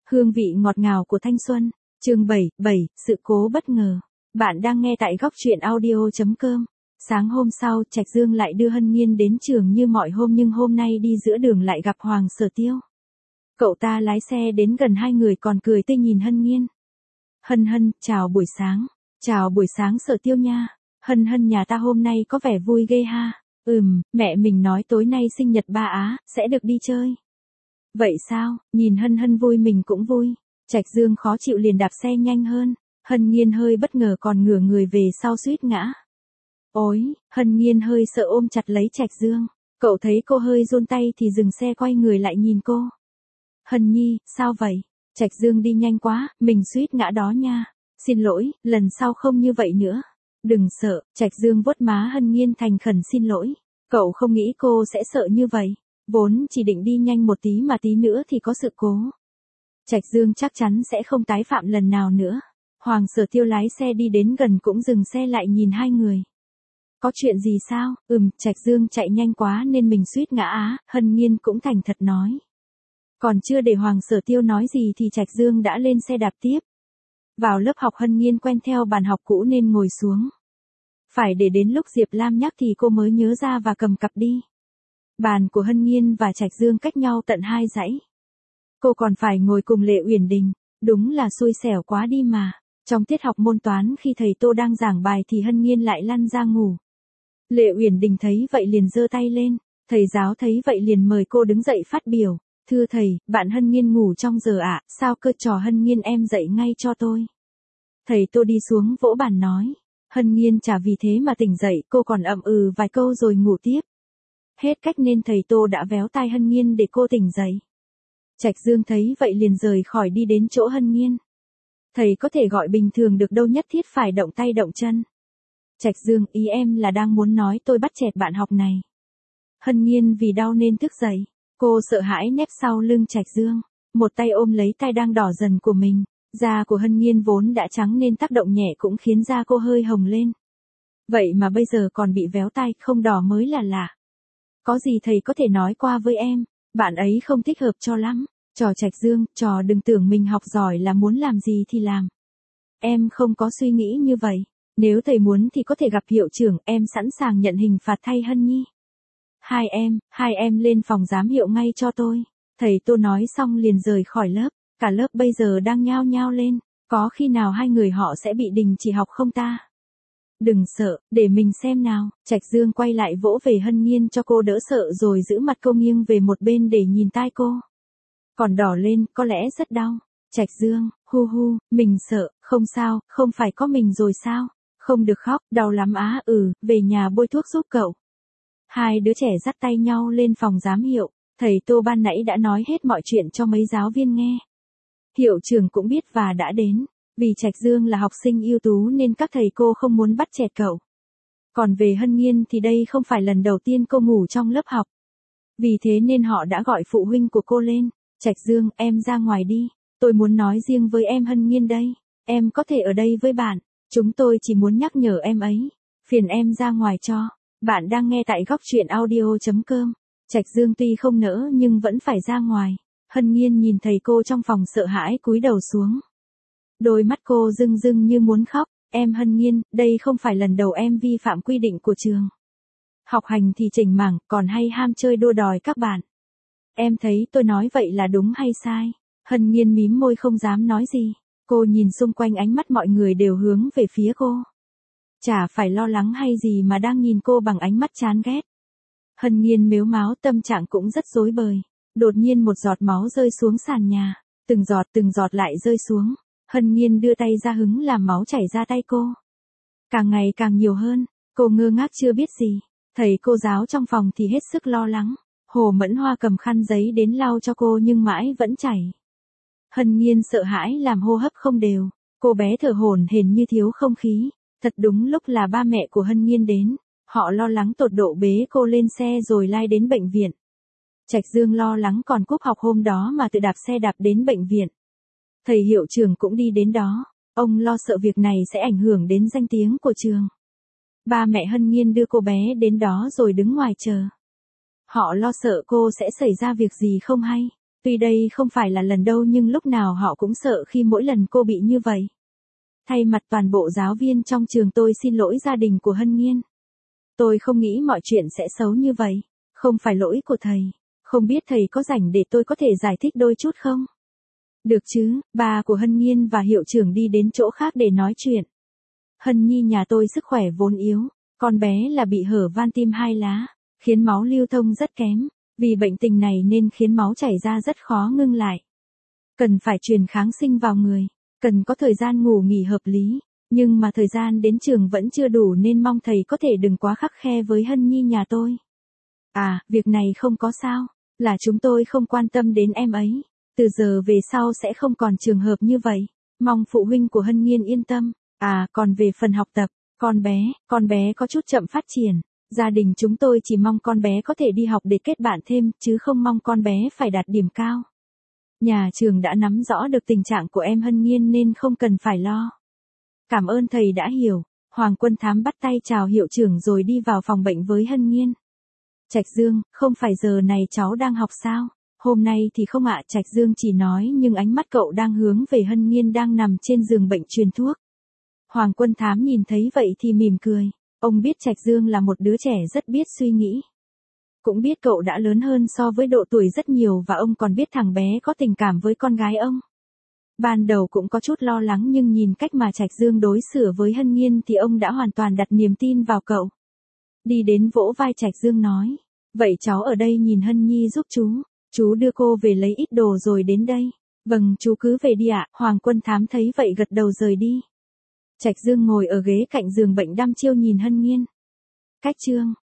Hương vị ngọt ngào của thanh xuân. Chương 7, sự cố bất ngờ. Bạn đang nghe tại góc truyện audio.com. Sáng hôm sau, Trạch Dương lại đưa Hân Nhiên đến trường như mọi hôm, nhưng hôm nay đi giữa đường lại gặp Hoàng Sở Tiêu. Cậu ta lái xe đến gần hai người còn cười tươi nhìn Hân Nhiên. Hân Hân, chào buổi sáng. Chào buổi sáng Sở Tiêu nha. Hân Hân, nhà ta hôm nay có vẻ vui ghê ha. Mẹ mình nói tối nay sinh nhật ba Á, sẽ được đi chơi. Vậy sao? Nhìn Hân Hân vui mình cũng vui. Trạch Dương khó chịu liền đạp xe nhanh hơn. Hân Nhiên hơi bất ngờ còn ngửa người về sau suýt ngã. Ôi, Hân Nhiên hơi sợ ôm chặt lấy Trạch Dương. Cậu thấy cô hơi run tay thì dừng xe quay người lại nhìn cô. Hân Nhi, sao vậy? Trạch Dương đi nhanh quá, mình suýt ngã đó nha. Xin lỗi, lần sau không như vậy nữa. Đừng sợ, Trạch Dương vuốt má Hân Nhiên thành khẩn xin lỗi. Cậu không nghĩ cô sẽ sợ như vậy. Vốn chỉ định đi nhanh một tí mà tí nữa thì có sự cố. Trạch Dương chắc chắn sẽ không tái phạm lần nào nữa. Hoàng Sở Tiêu lái xe đi đến gần cũng dừng xe lại nhìn hai người. Có chuyện gì sao? Trạch Dương chạy nhanh quá nên mình suýt ngã á, Hân Nhiên cũng thành thật nói. Còn chưa để Hoàng Sở Tiêu nói gì thì Trạch Dương đã lên xe đạp tiếp. Vào lớp học Hân Nhiên quen theo bàn học cũ nên ngồi xuống. Phải để đến lúc Diệp Lam nhắc thì cô mới nhớ ra và cầm cặp đi. Bàn của Hân Nhiên và Trạch Dương cách nhau tận 2 dãy. Cô còn phải ngồi cùng Lệ Uyển Đình, đúng là xui xẻo quá đi mà. Trong tiết học môn toán khi thầy Tô đang giảng bài thì Hân Nhiên lại lăn ra ngủ. Lệ Uyển Đình thấy vậy liền giơ tay lên, thầy giáo thấy vậy liền mời cô đứng dậy phát biểu. Thưa thầy, bạn Hân Nhiên ngủ trong giờ ạ, sao cơ trò Hân Nhiên em dậy ngay cho tôi. Thầy Tô đi xuống vỗ bàn nói. Hân Nhiên chả vì thế mà tỉnh dậy, cô còn vài câu rồi ngủ tiếp. Hết cách nên thầy Tô đã véo tai Hân Nhiên để cô tỉnh dậy. Trạch Dương thấy vậy liền rời khỏi đi đến chỗ Hân Nhiên. Thầy có thể gọi bình thường được đâu, nhất thiết phải động tay động chân. Trạch Dương, ý em là đang muốn nói tôi bắt chẹt bạn học này. Hân Nhiên vì đau nên thức dậy. Cô sợ hãi nép sau lưng Trạch Dương, một tay ôm lấy tay đang đỏ dần của mình. Da của Hân Nhiên vốn đã trắng nên tác động nhẹ cũng khiến da cô hơi hồng lên. Vậy mà bây giờ còn bị véo tai, không đỏ mới là lạ. Có gì thầy có thể nói qua với em, bạn ấy không thích hợp cho lắm. Trò Trạch Dương, trò đừng tưởng mình học giỏi là muốn làm gì thì làm. Em không có suy nghĩ như vậy. Nếu thầy muốn thì có thể gặp hiệu trưởng, em sẵn sàng nhận hình phạt thay Hân Nhi. Hai em lên phòng giám hiệu ngay cho tôi. Thầy Tô nói xong liền rời khỏi lớp. Cả lớp bây giờ đang nhao nhao lên. Có khi nào hai người họ sẽ bị đình chỉ học không ta? Đừng sợ, để mình xem nào. Trạch Dương quay lại vỗ về Hân Nhiên cho cô đỡ sợ rồi giữ mặt cô nghiêng về một bên để nhìn tai cô. Còn đỏ lên, có lẽ rất đau. Trạch Dương, mình sợ, không sao, không phải có mình rồi sao? Không được khóc, đau lắm á, về nhà bôi thuốc giúp cậu. Hai đứa trẻ dắt tay nhau lên phòng giám hiệu. Thầy Tô ban nãy đã nói hết mọi chuyện cho mấy giáo viên nghe. Hiệu trưởng cũng biết và đã đến. Vì Trạch Dương là học sinh ưu tú nên các thầy cô không muốn bắt chẹt cậu. Còn về Hân Nhiên thì đây không phải lần đầu tiên cô ngủ trong lớp học. Vì thế nên họ đã gọi phụ huynh của cô lên. Trạch Dương, em ra ngoài đi. Tôi muốn nói riêng với em Hân Nhiên đây. Em có thể ở đây với bạn. Chúng tôi chỉ muốn nhắc nhở em ấy. Phiền em ra ngoài cho. Bạn đang nghe tại góc truyện audio.com. Trạch Dương tuy không nỡ nhưng vẫn phải ra ngoài. Hân Nhiên nhìn thầy cô trong phòng sợ hãi cúi đầu xuống. Đôi mắt cô rưng rưng như muốn khóc. Em Hân Nhiên, đây không phải lần đầu em vi phạm quy định của trường. Học hành thì chỉnh mảng, còn hay ham chơi đua đòi các bạn. Em thấy tôi nói vậy là đúng hay sai? Hân Nhiên mím môi không dám nói gì. Cô nhìn xung quanh, ánh mắt mọi người đều hướng về phía cô. Chả phải lo lắng hay gì mà đang nhìn cô bằng ánh mắt chán ghét. Hân Nhiên mếu máo, tâm trạng cũng rất rối bời. Đột nhiên một giọt máu rơi xuống sàn nhà. Từng giọt lại rơi xuống. Hân Nhiên đưa tay ra hứng làm máu chảy ra tay cô. Càng ngày càng nhiều hơn. Cô ngơ ngác chưa biết gì. Thầy cô giáo trong phòng thì hết sức lo lắng. Hồ Mẫn Hoa cầm khăn giấy đến lau cho cô nhưng mãi vẫn chảy. Hân Nhiên sợ hãi làm hô hấp không đều. Cô bé thở hổn hển như thiếu không khí. Thật đúng lúc là ba mẹ của Hân Nhiên đến. Họ lo lắng tột độ bế cô lên xe rồi lai đến bệnh viện. Trạch Dương lo lắng còn cúp học hôm đó mà tự đạp xe đạp đến bệnh viện. Thầy hiệu trưởng cũng đi đến đó. Ông lo sợ việc này sẽ ảnh hưởng đến danh tiếng của trường. Ba mẹ Hân Nhiên đưa cô bé đến đó rồi đứng ngoài chờ. Họ lo sợ cô sẽ xảy ra việc gì không hay. Tuy đây không phải là lần đâu nhưng lúc nào họ cũng sợ khi mỗi lần cô bị như vậy. Thay mặt toàn bộ giáo viên trong trường tôi xin lỗi gia đình của Hân Nhiên. Tôi không nghĩ mọi chuyện sẽ xấu như vậy. Không phải lỗi của thầy. Không biết thầy có rảnh để tôi có thể giải thích đôi chút không? Được chứ, ba của Hân Nhiên và hiệu trưởng đi đến chỗ khác để nói chuyện. Hân Nhi nhà tôi sức khỏe vốn yếu. Con bé là bị hở van tim 2 lá, khiến máu lưu thông rất kém. Vì bệnh tình này nên khiến máu chảy ra rất khó ngưng lại. Cần phải truyền kháng sinh vào người. Cần có thời gian ngủ nghỉ hợp lý. Nhưng mà thời gian đến trường vẫn chưa đủ nên mong thầy có thể đừng quá khắt khe với Hân Nhi nhà tôi. À, việc này không có sao. Là chúng tôi không quan tâm đến em ấy. Từ giờ về sau sẽ không còn trường hợp như vậy. Mong phụ huynh của Hân Nhiên yên tâm. À, còn về phần học tập, con bé có chút chậm phát triển. Gia đình chúng tôi chỉ mong con bé có thể đi học để kết bạn thêm, chứ không mong con bé phải đạt điểm cao. Nhà trường đã nắm rõ được tình trạng của em Hân Nhiên nên không cần phải lo. Cảm ơn thầy đã hiểu. Hoàng Quân Thám bắt tay chào hiệu trưởng rồi đi vào phòng bệnh với Hân Nhiên. Trạch Dương, không phải giờ này cháu đang học sao? Hôm nay thì không ạ, Trạch Dương chỉ nói nhưng ánh mắt cậu đang hướng về Hân Nhiên đang nằm trên giường bệnh truyền thuốc. Hoàng Quân Thám nhìn thấy vậy thì mỉm cười. Ông biết Trạch Dương là một đứa trẻ rất biết suy nghĩ. Cũng biết cậu đã lớn hơn so với độ tuổi rất nhiều và ông còn biết thằng bé có tình cảm với con gái ông. Ban đầu cũng có chút lo lắng nhưng nhìn cách mà Trạch Dương đối xử với Hân Nhiên thì ông đã hoàn toàn đặt niềm tin vào cậu. Đi đến vỗ vai Trạch Dương nói. Vậy cháu ở đây nhìn Hân Nhi giúp chú đưa cô về lấy ít đồ rồi đến đây. Vâng, chú cứ về đi ạ. Hoàng Quân Thám thấy vậy gật đầu rời đi. Trạch Dương ngồi ở ghế cạnh giường bệnh đăm chiêu nhìn Hân Nhiên. Cách chương